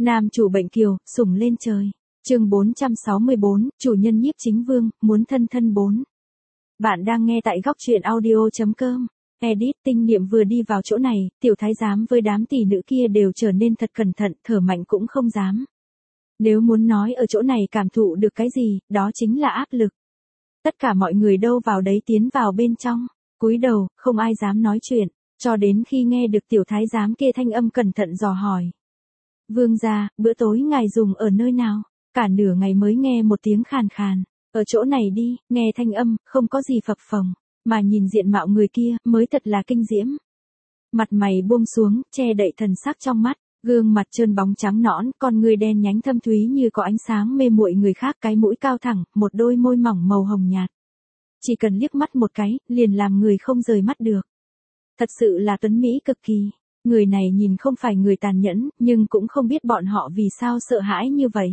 Nam chủ bệnh kiều, sủng lên trời. Chương 464, chủ nhân Nhiếp Chính Vương, muốn thân thân 4. Bạn đang nghe tại góc truyện audio.com. Edit tinh niệm vừa đi vào chỗ này, tiểu thái giám với đám tỷ nữ kia đều trở nên thật cẩn thận, thở mạnh cũng không dám. Nếu muốn nói ở chỗ này cảm thụ được cái gì, đó chính là áp lực. Tất cả mọi người đâu vào đấy tiến vào bên trong, cúi đầu, không ai dám nói chuyện, cho đến khi nghe được tiểu thái giám kia thanh âm cẩn thận dò hỏi. Vương gia, bữa tối ngài dùng ở nơi nào? Cả nửa ngày mới nghe một tiếng khàn khàn. Ở chỗ này đi, nghe thanh âm, không có gì phập phồng, mà nhìn diện mạo người kia, mới thật là kinh diễm. Mặt mày buông xuống, che đậy thần sắc trong mắt, gương mặt trơn bóng trắng nõn, con người đen nhánh thâm thúy như có ánh sáng mê muội người khác, cái mũi cao thẳng, một đôi môi mỏng màu hồng nhạt. Chỉ cần liếc mắt một cái, liền làm người không rời mắt được. Thật sự là tuấn mỹ cực kỳ. Người này nhìn không phải người tàn nhẫn, nhưng cũng không biết bọn họ vì sao sợ hãi như vậy.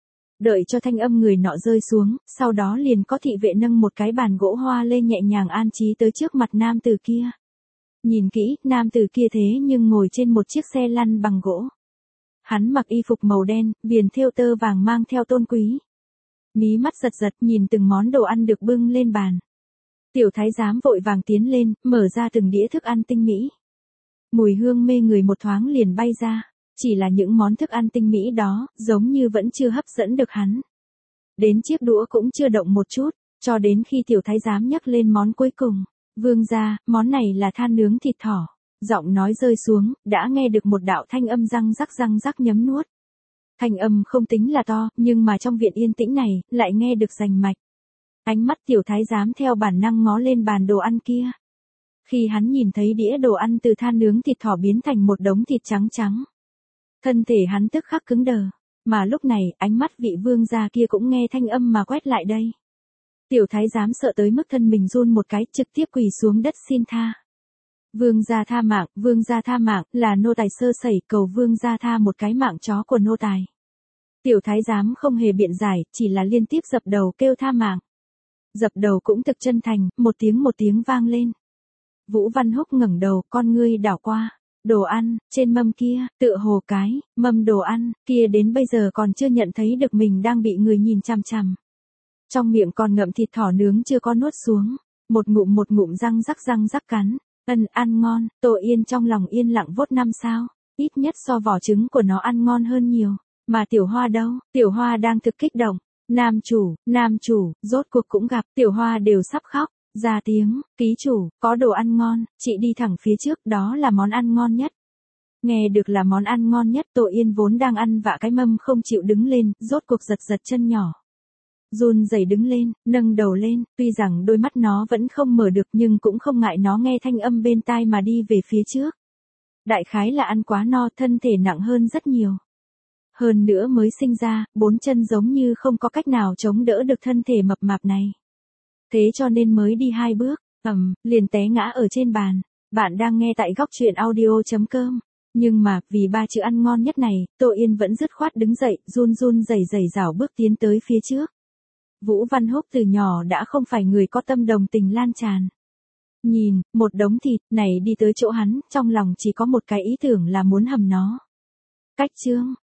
Đợi cho thanh âm người nọ rơi xuống, sau đó liền có thị vệ nâng một cái bàn gỗ hoa lên nhẹ nhàng an trí tới trước mặt nam tử kia. Nhìn kỹ, nam tử kia thế nhưng ngồi trên một chiếc xe lăn bằng gỗ. Hắn mặc y phục màu đen, viền thêu tơ vàng mang theo tôn quý. Mí mắt giật giật nhìn từng món đồ ăn được bưng lên bàn. Tiểu thái giám vội vàng tiến lên, mở ra từng đĩa thức ăn tinh mỹ. Mùi hương mê người một thoáng liền bay ra, chỉ là những món thức ăn tinh mỹ đó, giống như vẫn chưa hấp dẫn được hắn. Đến chiếc đũa cũng chưa động một chút, cho đến khi tiểu thái giám nhấc lên món cuối cùng. Vương gia, món này là than nướng thịt thỏ. Giọng nói rơi xuống, đã nghe được một đạo thanh âm răng rắc nhấm nuốt. Thanh âm không tính là to, nhưng mà trong viện yên tĩnh này, lại nghe được rành mạch. Ánh mắt tiểu thái giám theo bản năng ngó lên bàn đồ ăn kia. Khi hắn nhìn thấy đĩa đồ ăn từ than nướng thịt thỏ biến thành một đống thịt trắng trắng. Thân thể hắn tức khắc cứng đờ, mà lúc này ánh mắt vị vương gia kia cũng nghe thanh âm mà quét lại đây. Tiểu thái giám sợ tới mức thân mình run một cái, trực tiếp quỳ xuống đất xin tha. Vương gia tha mạng, là nô tài sơ sẩy, cầu vương gia tha một cái mạng chó của nô tài. Tiểu thái giám không hề biện giải, chỉ là liên tiếp dập đầu kêu tha mạng. Dập đầu cũng thực chân thành, một tiếng vang lên. Vũ Văn Húc ngẩng đầu, con ngươi đảo qua. Đồ ăn, trên mâm kia, tựa hồ cái, mâm đồ ăn, kia đến bây giờ còn chưa nhận thấy được mình đang bị người nhìn chằm chằm. Trong miệng còn ngậm thịt thỏ nướng chưa có nuốt xuống. Một ngụm răng rắc cắn. Ăn ngon, Tô Yên trong lòng yên lặng vốt 5 sao. Ít nhất so vỏ trứng của nó ăn ngon hơn nhiều. Mà Tiểu Hoa đâu? Tiểu Hoa đang thực kích động. Nam chủ, rốt cuộc cũng gặp, Tiểu Hoa đều sắp khóc. Ra tiếng, ký chủ, có đồ ăn ngon, chị đi thẳng phía trước, đó là món ăn ngon nhất. Nghe được là món ăn ngon nhất, Tô Yên vốn đang ăn vạ cái mâm không chịu đứng lên, rốt cuộc giật chân nhỏ. Run rẩy đứng lên, nâng đầu lên, tuy rằng đôi mắt nó vẫn không mở được nhưng cũng không ngại nó nghe thanh âm bên tai mà đi về phía trước. Đại khái là ăn quá no, thân thể nặng hơn rất nhiều. Hơn nữa mới sinh ra, 4 chân giống như không có cách nào chống đỡ được thân thể mập mạp này. Thế cho nên mới đi 2 bước, liền té ngã ở trên bàn. Bạn đang nghe tại góc truyện audio.com. Nhưng mà, vì 3 chữ ăn ngon nhất này, Tô Yên vẫn dứt khoát đứng dậy, run rẩy rảo bước tiến tới phía trước. Vũ Văn Húc từ nhỏ đã không phải người có tâm đồng tình lan tràn. Nhìn, một đống thịt này đi tới chỗ hắn, trong lòng chỉ có một cái ý tưởng là muốn hầm nó. Cách chương,